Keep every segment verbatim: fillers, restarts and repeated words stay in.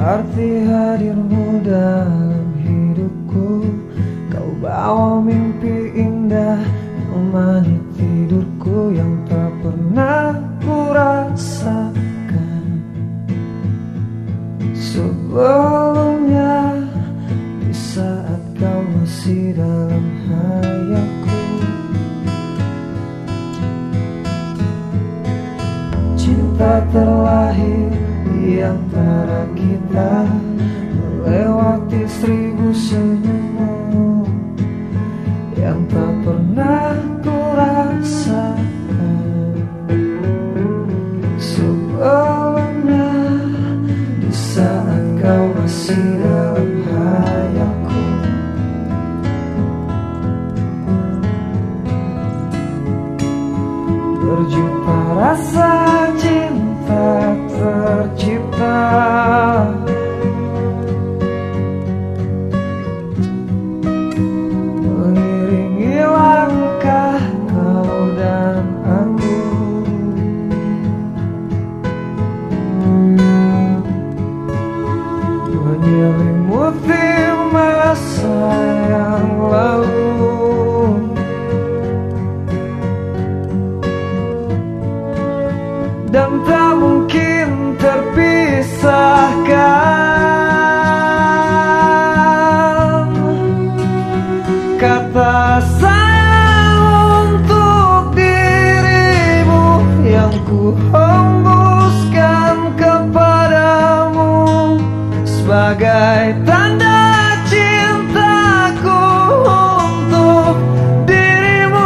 arti hadirmu dalam hidupku. Kau bawa mimpi indah menemani tidurku yang tak pernah ku rasakan sebelumnya. Di saat kau masih dalam hayalku, cinta terlahir di antara kita, melewati seribu senyum yang tak pernah ku rasakan sebelumnya. Di saat kau masih dalam hayalku, berjuta rasa cinta tercipta, mengiringi langkah kau dan aku, menyelimuti masa yang lalu, dan tak mungkin terpisahkan. Kata sayang untuk dirimu yang ku hembuskan kepadamu sebagai tanda cintaku untuk dirimu.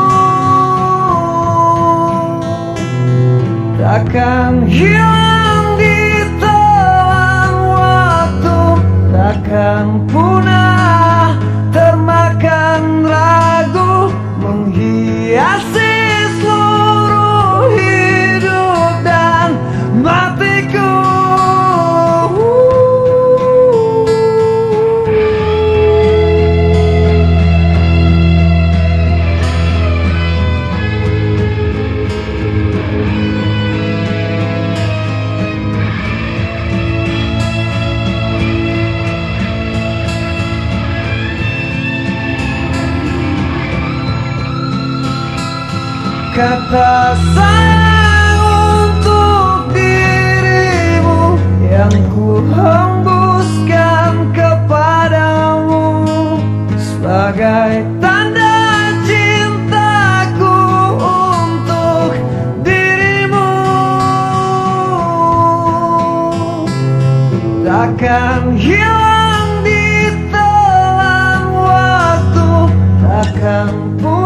Takkan hilang di telan waktu, takkan punah termakan ragu, menghiasi seluruh hidup dan matiku. Kata sayang untuk dirimu yang ku hembuskan kepadamu sebagai tanda cintaku untuk dirimu. Takkan hilang di telan waktu, takkan pun